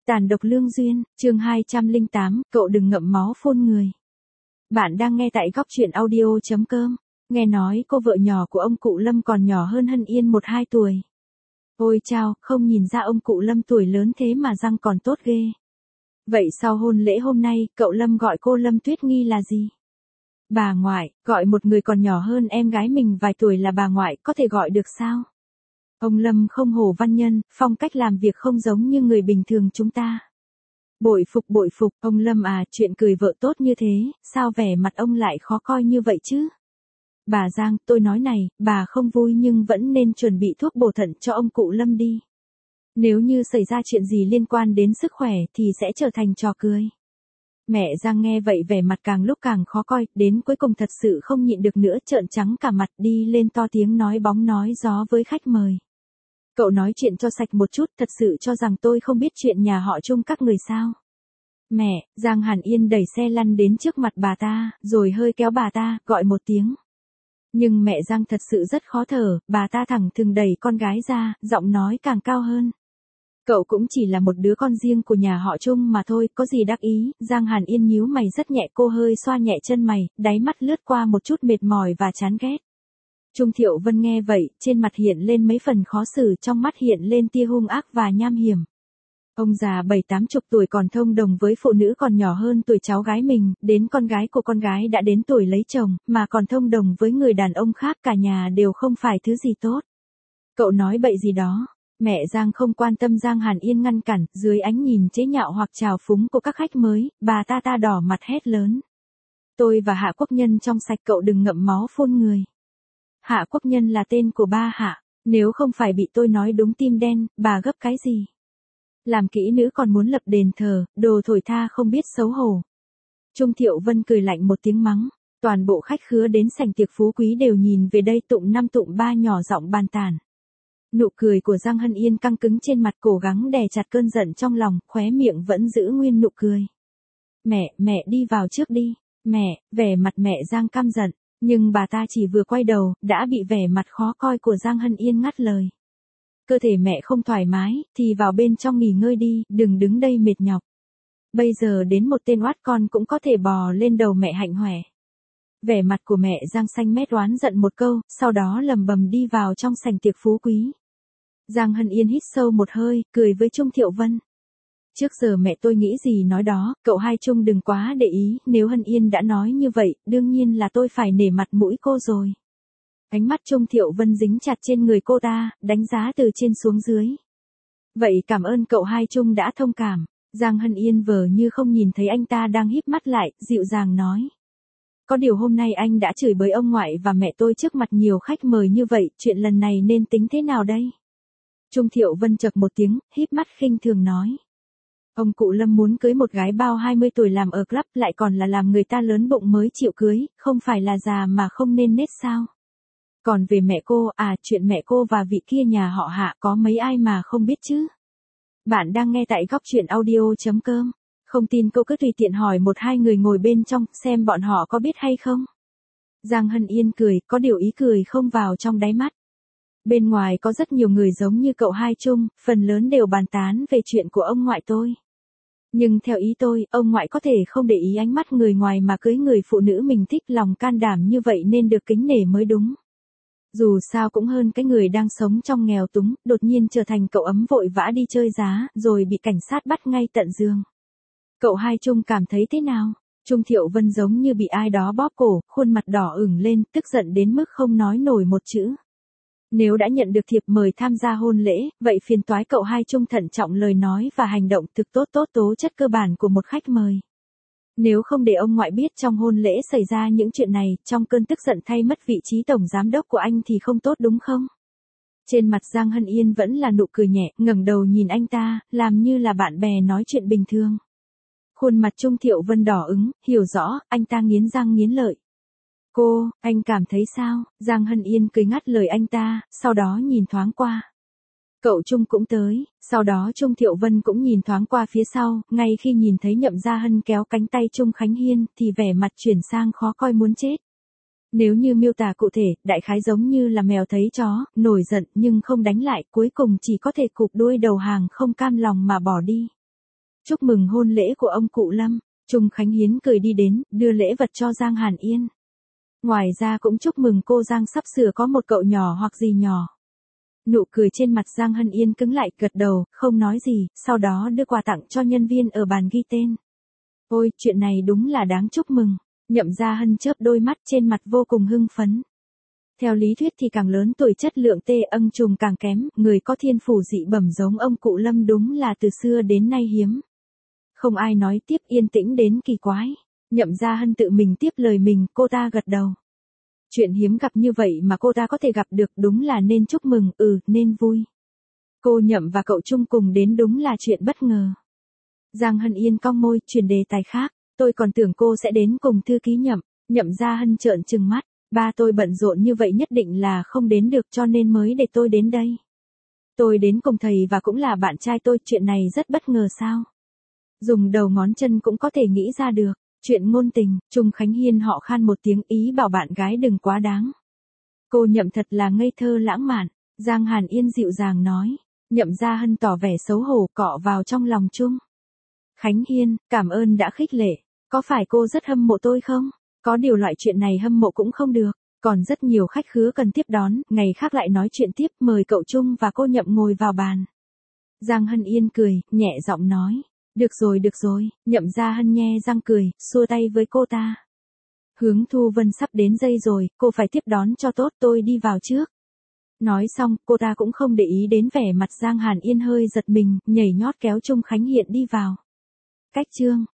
Tàn độc lương duyên, chương 208, cậu đừng ngậm máu phun người. Bạn đang nghe tại góc truyện audio.com. Nghe nói cô vợ nhỏ của ông cụ Lâm còn nhỏ hơn Hân Yên 1-2 tuổi. Ôi chao, không nhìn ra ông cụ Lâm tuổi lớn thế mà răng còn tốt ghê. Vậy sau hôn lễ hôm nay, cậu Lâm gọi cô Lâm Tuyết Nghi là gì? Bà ngoại, gọi một người còn nhỏ hơn em gái mình vài tuổi là bà ngoại, có thể gọi được sao? Ông Lâm không hổ văn nhân, phong cách làm việc không giống như người bình thường chúng ta. Bội phục, ông Lâm à, chuyện cười vợ tốt như thế, sao vẻ mặt ông lại khó coi như vậy chứ? Bà Giang, tôi nói này, bà không vui nhưng vẫn nên chuẩn bị thuốc bổ thận cho ông cụ Lâm đi. Nếu như xảy ra chuyện gì liên quan đến sức khỏe thì sẽ trở thành trò cười. Mẹ Giang nghe vậy vẻ mặt càng lúc càng khó coi, đến cuối cùng thật sự không nhịn được nữa, trợn trắng cả mặt đi lên to tiếng nói bóng nói gió với khách mời. Cậu nói chuyện cho sạch một chút, thật sự cho rằng tôi không biết chuyện nhà họ Chung các người sao? Mẹ, Giang Hàn Yên đẩy xe lăn đến trước mặt bà ta, rồi hơi kéo bà ta, gọi một tiếng. Nhưng mẹ Giang thật sự rất khó thở, bà ta thẳng thừng đẩy con gái ra, giọng nói càng cao hơn. Cậu cũng chỉ là một đứa con riêng của nhà họ Chung mà thôi, có gì đắc ý? Giang Hàn Yên nhíu mày rất nhẹ, cô hơi xoa nhẹ chân mày, đáy mắt lướt qua một chút mệt mỏi và chán ghét. Trung Thiệu Vân nghe vậy, trên mặt hiện lên mấy phần khó xử, trong mắt hiện lên tia hung ác và nham hiểm. Ông già 70-80 tuổi còn thông đồng với phụ nữ còn nhỏ hơn tuổi cháu gái mình, đến con gái của con gái đã đến tuổi lấy chồng, mà còn thông đồng với người đàn ông khác, cả nhà đều không phải thứ gì tốt. Cậu nói bậy gì đó? Mẹ Giang không quan tâm, Giang Hàn Yên ngăn cản, dưới ánh nhìn chế nhạo hoặc trào phúng của các khách mới, bà ta đỏ mặt hét lớn. Tôi và Hạ Quốc Nhân trong sạch, cậu đừng ngậm máu phun người. Hạ Quốc Nhân là tên của ba Hạ, nếu không phải bị tôi nói đúng tim đen, bà gấp cái gì? Làm kỹ nữ còn muốn lập đền thờ, đồ thổi tha không biết xấu hổ. Trung Thiệu Vân cười lạnh một tiếng mắng, toàn bộ khách khứa đến sảnh tiệc phú quý đều nhìn về đây, tụng 5 tụng 3 nhỏ giọng bàn tán. Nụ cười của Giang Hân Yên căng cứng trên mặt, cố gắng đè chặt cơn giận trong lòng, khóe miệng vẫn giữ nguyên nụ cười. Mẹ đi vào trước đi. Mẹ, vẻ mặt mẹ Giang căm giận, nhưng bà ta chỉ vừa quay đầu, đã bị vẻ mặt khó coi của Giang Hân Yên ngắt lời. Cơ thể mẹ không thoải mái, thì vào bên trong nghỉ ngơi đi, đừng đứng đây mệt nhọc. Bây giờ đến một tên oát con cũng có thể bò lên đầu mẹ hạnh hoẻ. Vẻ mặt của mẹ Giang xanh mét oán giận một câu, sau đó lầm bầm đi vào trong sảnh tiệc phú quý. Giang Hân Yên hít sâu một hơi, cười với Trung Thiệu Vân. Trước giờ mẹ tôi nghĩ gì nói đó, cậu hai Trung đừng quá để ý, nếu Hân Yên đã nói như vậy, đương nhiên là tôi phải nể mặt mũi cô rồi. Ánh mắt Trung Thiệu Vân dính chặt trên người cô ta, đánh giá từ trên xuống dưới. Vậy cảm ơn cậu hai Trung đã thông cảm. Giang Hân Yên vờ như không nhìn thấy anh ta đang híp mắt lại, dịu dàng nói. Có điều hôm nay anh đã chửi bới ông ngoại và mẹ tôi trước mặt nhiều khách mời như vậy, chuyện lần này nên tính thế nào đây? Trung Thiệu Vân chậc một tiếng, híp mắt khinh thường nói. Ông cụ Lâm muốn cưới một gái bao 20 tuổi làm ở club, lại còn là làm người ta lớn bụng mới chịu cưới, không phải là già mà không nên nết sao? Còn về mẹ cô, chuyện mẹ cô và vị kia nhà họ Hạ có mấy ai mà không biết chứ? Bạn đang nghe tại góc truyện audio.com. Không tin cô cứ tùy tiện hỏi 1-2 người ngồi bên trong, xem bọn họ có biết hay không? Giang Hân Yên cười, có điều ý cười không vào trong đáy mắt. Bên ngoài có rất nhiều người giống như cậu hai Trung, phần lớn đều bàn tán về chuyện của ông ngoại tôi. Nhưng theo ý tôi, ông ngoại có thể không để ý ánh mắt người ngoài mà cưới người phụ nữ mình thích, lòng can đảm như vậy nên được kính nể mới đúng. Dù sao cũng hơn cái người đang sống trong nghèo túng, đột nhiên trở thành cậu ấm vội vã đi chơi giá, rồi bị cảnh sát bắt ngay tận giường. Cậu hai Trung cảm thấy thế nào? Trung Thiệu Vân giống như bị ai đó bóp cổ, khuôn mặt đỏ ửng lên, tức giận đến mức không nói nổi một chữ. Nếu đã nhận được thiệp mời tham gia hôn lễ, vậy phiền toái cậu hai Trung thận trọng lời nói và hành động thực tốt tố chất cơ bản của một khách mời. Nếu không để ông ngoại biết trong hôn lễ xảy ra những chuyện này, trong cơn tức giận thay mất vị trí tổng giám đốc của anh thì không tốt đúng không? Trên mặt Giang Hân Yên vẫn là nụ cười nhẹ, ngẩng đầu nhìn anh ta, làm như là bạn bè nói chuyện bình thường. Khuôn mặt Trung Thiệu Vân đỏ ửng, hiểu rõ, anh ta nghiến răng nghiến lợi. Cô, anh cảm thấy sao? Giang Hân Yên cười ngắt lời anh ta, sau đó nhìn thoáng qua. Cậu Trung cũng tới, sau đó Trung Thiệu Vân cũng nhìn thoáng qua phía sau, ngay khi nhìn thấy Nhậm Gia Hân kéo cánh tay Trung Khánh Hiên, thì vẻ mặt chuyển sang khó coi muốn chết. Nếu như miêu tả cụ thể, đại khái giống như là mèo thấy chó, nổi giận nhưng không đánh lại, cuối cùng chỉ có thể cụp đuôi đầu hàng không cam lòng mà bỏ đi. Chúc mừng hôn lễ của ông cụ Lâm. Trung Khánh Hiến cười đi đến, đưa lễ vật cho Giang Hàn Yên. Ngoài ra cũng chúc mừng cô Giang sắp sửa có một cậu nhỏ hoặc gì nhỏ. Nụ cười trên mặt Giang Hân Yên cứng lại, gật đầu, không nói gì, sau đó đưa quà tặng cho nhân viên ở bàn ghi tên. Ôi, chuyện này đúng là đáng chúc mừng. Nhậm Gia Hân chớp đôi mắt, trên mặt vô cùng hưng phấn. Theo lý thuyết thì càng lớn tuổi chất lượng tê âng trùng càng kém, người có thiên phủ dị bẩm giống ông cụ Lâm đúng là từ xưa đến nay hiếm. Không ai nói tiếp, yên tĩnh đến kỳ quái. Nhậm Gia Hân tự mình tiếp lời mình, cô ta gật đầu. Chuyện hiếm gặp như vậy mà cô ta có thể gặp được, đúng là nên chúc mừng, nên vui. Cô Nhậm và cậu Trung cùng đến đúng là chuyện bất ngờ. Giang Hân Yên cong môi, chuyển đề tài khác, tôi còn tưởng cô sẽ đến cùng thư ký Nhậm. Nhậm Gia Hân trợn trừng mắt, ba tôi bận rộn như vậy nhất định là không đến được cho nên mới để tôi đến đây. Tôi đến cùng thầy và cũng là bạn trai tôi, chuyện này rất bất ngờ sao? Dùng đầu ngón chân cũng có thể nghĩ ra được. Chuyện ngôn tình, Trung Khánh Hiên họ khan một tiếng, ý bảo bạn gái đừng quá đáng. Cô Nhậm thật là ngây thơ lãng mạn, Giang Hàn Yên dịu dàng nói. Nhậm Gia Hân tỏ vẻ xấu hổ, cọ vào trong lòng Trung Khánh Hiên, cảm ơn đã khích lệ. Có phải cô rất hâm mộ tôi không? Có điều loại chuyện này hâm mộ cũng không được, còn rất nhiều khách khứa cần tiếp đón, ngày khác lại nói chuyện tiếp, mời cậu Trung và cô Nhậm ngồi vào bàn. Giang Hân Yên cười, nhẹ giọng nói. Được rồi, Nhậm Gia Hân nhe răng cười, xua tay với cô ta. Hướng Thu Vân sắp đến giây rồi, cô phải tiếp đón cho tốt, tôi đi vào trước. Nói xong, cô ta cũng không để ý đến vẻ mặt Giang Hàn Yên hơi giật mình, nhảy nhót kéo Trung Khánh Hiên đi vào. Cách chương